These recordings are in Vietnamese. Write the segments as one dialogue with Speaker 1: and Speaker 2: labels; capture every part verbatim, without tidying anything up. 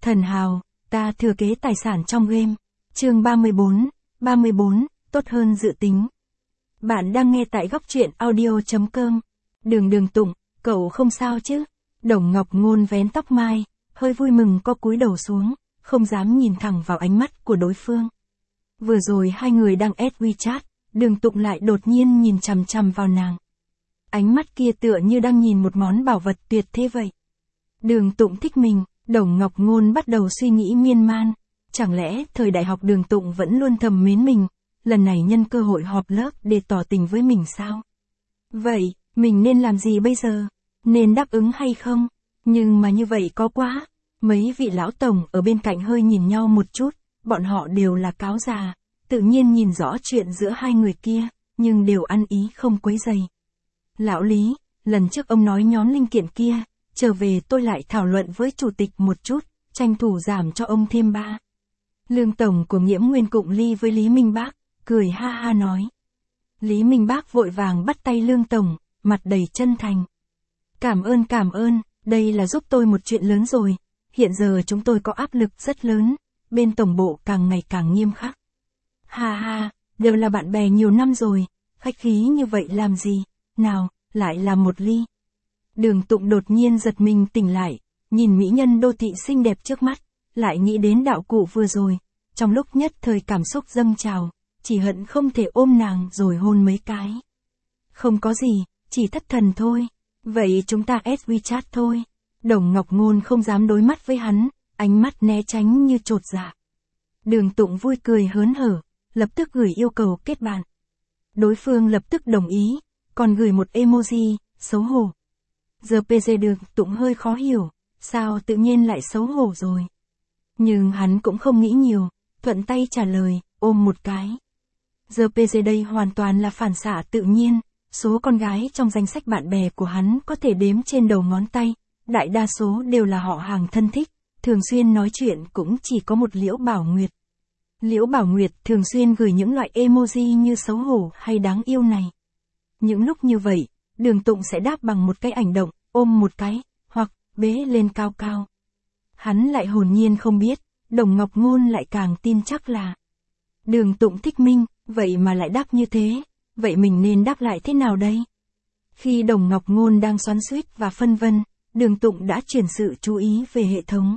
Speaker 1: Thần hào, ta thừa kế tài sản trong game. Chương ba mươi bốn, ba mươi bốn, tốt hơn dự tính. Bạn đang nghe tại góc truyện audio chấm com. Đường Đường Tụng, cậu không sao chứ? Đồng Ngọc Ngôn vén tóc mai, hơi vui mừng co cúi đầu xuống, không dám nhìn thẳng vào ánh mắt của đối phương. Vừa rồi hai người đang add WeChat, Đường Tụng lại đột nhiên nhìn chằm chằm vào nàng. Ánh mắt kia tựa như đang nhìn một món bảo vật tuyệt thế vậy. Đường Tụng thích mình, Đồng Ngọc Ngôn bắt đầu suy nghĩ miên man. Chẳng lẽ thời đại học Đường Tụng vẫn luôn thầm mến mình, lần này nhân cơ hội họp lớp để tỏ tình với mình sao? Vậy, mình nên làm gì bây giờ? Nên đáp ứng hay không? Nhưng mà như vậy có quá. Mấy vị lão tổng ở bên cạnh hơi nhìn nhau một chút, bọn họ đều là cáo già, tự nhiên nhìn rõ chuyện giữa hai người kia, nhưng đều ăn ý không quấy rầy. Lão Lý, lần trước ông nói nhóm linh kiện kia, trở về tôi lại thảo luận với chủ tịch một chút, tranh thủ giảm cho ông thêm ba. Lương tổng của Nghiễm Nguyên Cụng ly với Lý Minh Bác, cười ha ha nói. Lý Minh Bác vội vàng bắt tay Lương tổng, mặt đầy chân thành. Cảm ơn cảm ơn, đây là giúp tôi một chuyện lớn rồi, hiện giờ chúng tôi có áp lực rất lớn, bên tổng bộ càng ngày càng nghiêm khắc. Ha ha, đều là bạn bè nhiều năm rồi, khách khí như vậy làm gì, nào, lại làm một ly. Đường Tụng đột nhiên giật mình tỉnh lại, nhìn mỹ nhân đô thị xinh đẹp trước mắt, lại nghĩ đến đạo cụ vừa rồi, trong lúc nhất thời cảm xúc dâng trào, chỉ hận không thể ôm nàng rồi hôn mấy cái. Không có gì, chỉ thất thần thôi, vậy chúng ta add WeChat thôi. Đồng Ngọc Ngôn không dám đối mắt với hắn, ánh mắt né tránh như chột dạ. Đường Tụng vui cười hớn hở, lập tức gửi yêu cầu kết bạn. Đối phương lập tức đồng ý, còn gửi một emoji, xấu hổ. Giờ pê giê Đường Tụng hơi khó hiểu, sao tự nhiên lại xấu hổ rồi. Nhưng hắn cũng không nghĩ nhiều, thuận tay trả lời, ôm một cái. Giờ pê giê đây hoàn toàn là phản xạ tự nhiên, số con gái trong danh sách bạn bè của hắn có thể đếm trên đầu ngón tay, đại đa số đều là họ hàng thân thích, thường xuyên nói chuyện cũng chỉ có một Liễu Bảo Nguyệt. Liễu Bảo Nguyệt thường xuyên gửi những loại emoji như xấu hổ hay đáng yêu này. Những lúc như vậy, Đường Tụng sẽ đáp bằng một cái ảnh động, ôm một cái, hoặc bế lên cao cao. Hắn lại hồn nhiên không biết, Đồng Ngọc Ngôn lại càng tin chắc là Đường Tụng thích mình, vậy mà lại đáp như thế, vậy mình nên đáp lại thế nào đây? Khi Đồng Ngọc Ngôn đang xoắn xuýt và phân vân, Đường Tụng đã chuyển sự chú ý về hệ thống.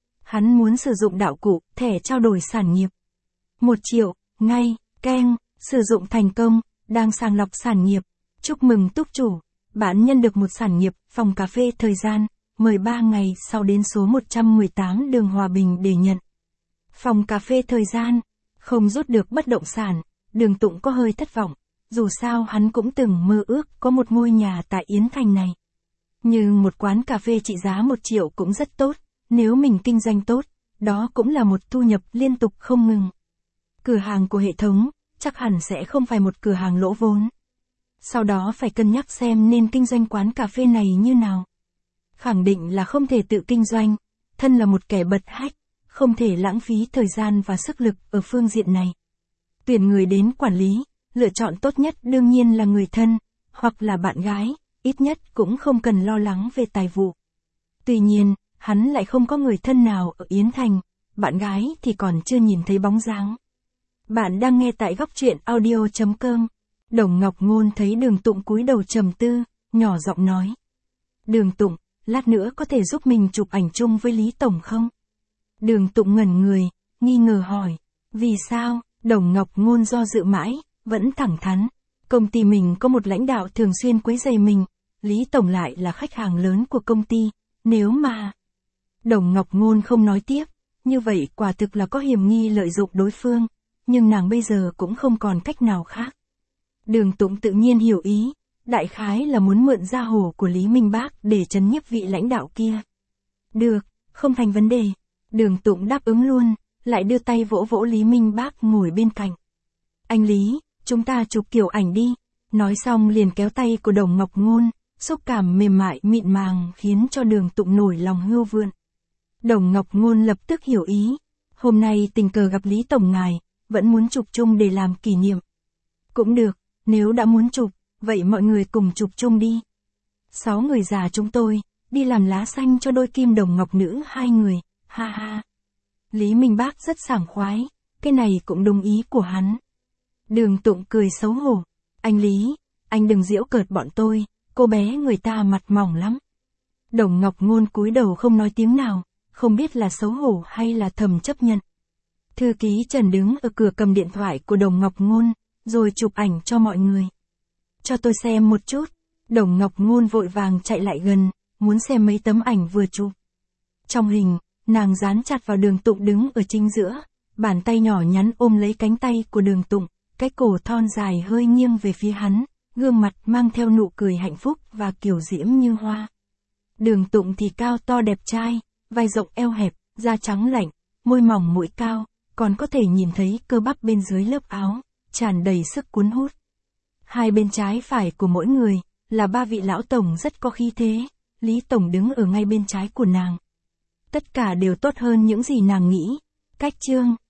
Speaker 1: Hắn muốn sử dụng đạo cụ, thẻ trao đổi sản nghiệp. Một triệu, ngay, keng, sử dụng thành công, đang sàng lọc sản nghiệp. Chúc mừng túc chủ, bạn nhân được một sản nghiệp, phòng cà phê thời gian, mời ba ngày sau đến số một trăm mười tám đường Hòa Bình để nhận. Phòng cà phê thời gian, không rút được bất động sản, Đường Tụng có hơi thất vọng, dù sao hắn cũng từng mơ ước có một ngôi nhà tại Yến Thành này. Nhưng một quán cà phê trị giá một triệu cũng rất tốt, nếu mình kinh doanh tốt, đó cũng là một thu nhập liên tục không ngừng. Cửa hàng của hệ thống, chắc hẳn sẽ không phải một cửa hàng lỗ vốn. Sau đó phải cân nhắc xem nên kinh doanh quán cà phê này như nào. Khẳng định là không thể tự kinh doanh, thân là một kẻ bật hách, không thể lãng phí thời gian và sức lực ở phương diện này. Tuyển người đến quản lý, lựa chọn tốt nhất đương nhiên là người thân, hoặc là bạn gái, ít nhất cũng không cần lo lắng về tài vụ. Tuy nhiên, hắn lại không có người thân nào ở Yến Thành, bạn gái thì còn chưa nhìn thấy bóng dáng. Bạn đang nghe tại góc truyện audio chấm com. Đồng Ngọc Ngôn thấy Đường Tụng cúi đầu trầm tư, nhỏ giọng nói. Đường Tụng, lát nữa có thể giúp mình chụp ảnh chung với Lý Tổng không? Đường Tụng ngẩn người, nghi ngờ hỏi. Vì sao? Đồng Ngọc Ngôn do dự mãi, vẫn thẳng thắn. Công ty mình có một lãnh đạo thường xuyên quấy rầy mình, Lý Tổng lại là khách hàng lớn của công ty, nếu mà... Đồng Ngọc Ngôn không nói tiếp, như vậy quả thực là có hiểm nghi lợi dụng đối phương, nhưng nàng bây giờ cũng không còn cách nào khác. Đường Tụng tự nhiên hiểu ý, đại khái là muốn mượn gia hồ của Lý Minh Bác để trấn nhiếp vị lãnh đạo kia. Được, không thành vấn đề. Đường Tụng đáp ứng luôn, lại đưa tay vỗ vỗ Lý Minh Bác ngồi bên cạnh. Anh Lý, chúng ta chụp kiểu ảnh đi. Nói xong liền kéo tay của Đồng Ngọc Ngôn, xúc cảm mềm mại mịn màng khiến cho Đường Tụng nổi lòng hươu vượn. Đồng Ngọc Ngôn lập tức hiểu ý. Hôm nay tình cờ gặp Lý Tổng ngài, vẫn muốn chụp chung để làm kỷ niệm. Cũng được, nếu đã muốn chụp, vậy mọi người cùng chụp chung đi. Sáu người già chúng tôi, đi làm lá xanh cho đôi kim đồng ngọc nữ hai người, ha ha. Lý Minh Bác rất sảng khoái, cái này cũng đúng ý của hắn. Đường Tụng cười xấu hổ. Anh Lý, anh đừng giễu cợt bọn tôi, cô bé người ta mặt mỏng lắm. Đồng Ngọc Ngôn cúi đầu không nói tiếng nào, không biết là xấu hổ hay là thầm chấp nhận. Thư ký Trần đứng ở cửa cầm điện thoại của Đồng Ngọc Ngôn, rồi chụp ảnh cho mọi người. Cho tôi xem một chút. Đồng Ngọc Ngôn vội vàng chạy lại gần, muốn xem mấy tấm ảnh vừa chụp. Trong hình, nàng dán chặt vào Đường Tụng đứng ở chính giữa, bàn tay nhỏ nhắn ôm lấy cánh tay của Đường Tụng, cái cổ thon dài hơi nghiêng về phía hắn, gương mặt mang theo nụ cười hạnh phúc và kiều diễm như hoa. Đường Tụng thì cao to đẹp trai, vai rộng eo hẹp, da trắng lạnh, môi mỏng mũi cao, còn có thể nhìn thấy cơ bắp bên dưới lớp áo, tràn đầy sức cuốn hút. Hai bên trái phải của mỗi người, là ba vị lão tổng rất có khí thế, Lý Tổng đứng ở ngay bên trái của nàng. Tất cả đều tốt hơn những gì nàng nghĩ. Cách chương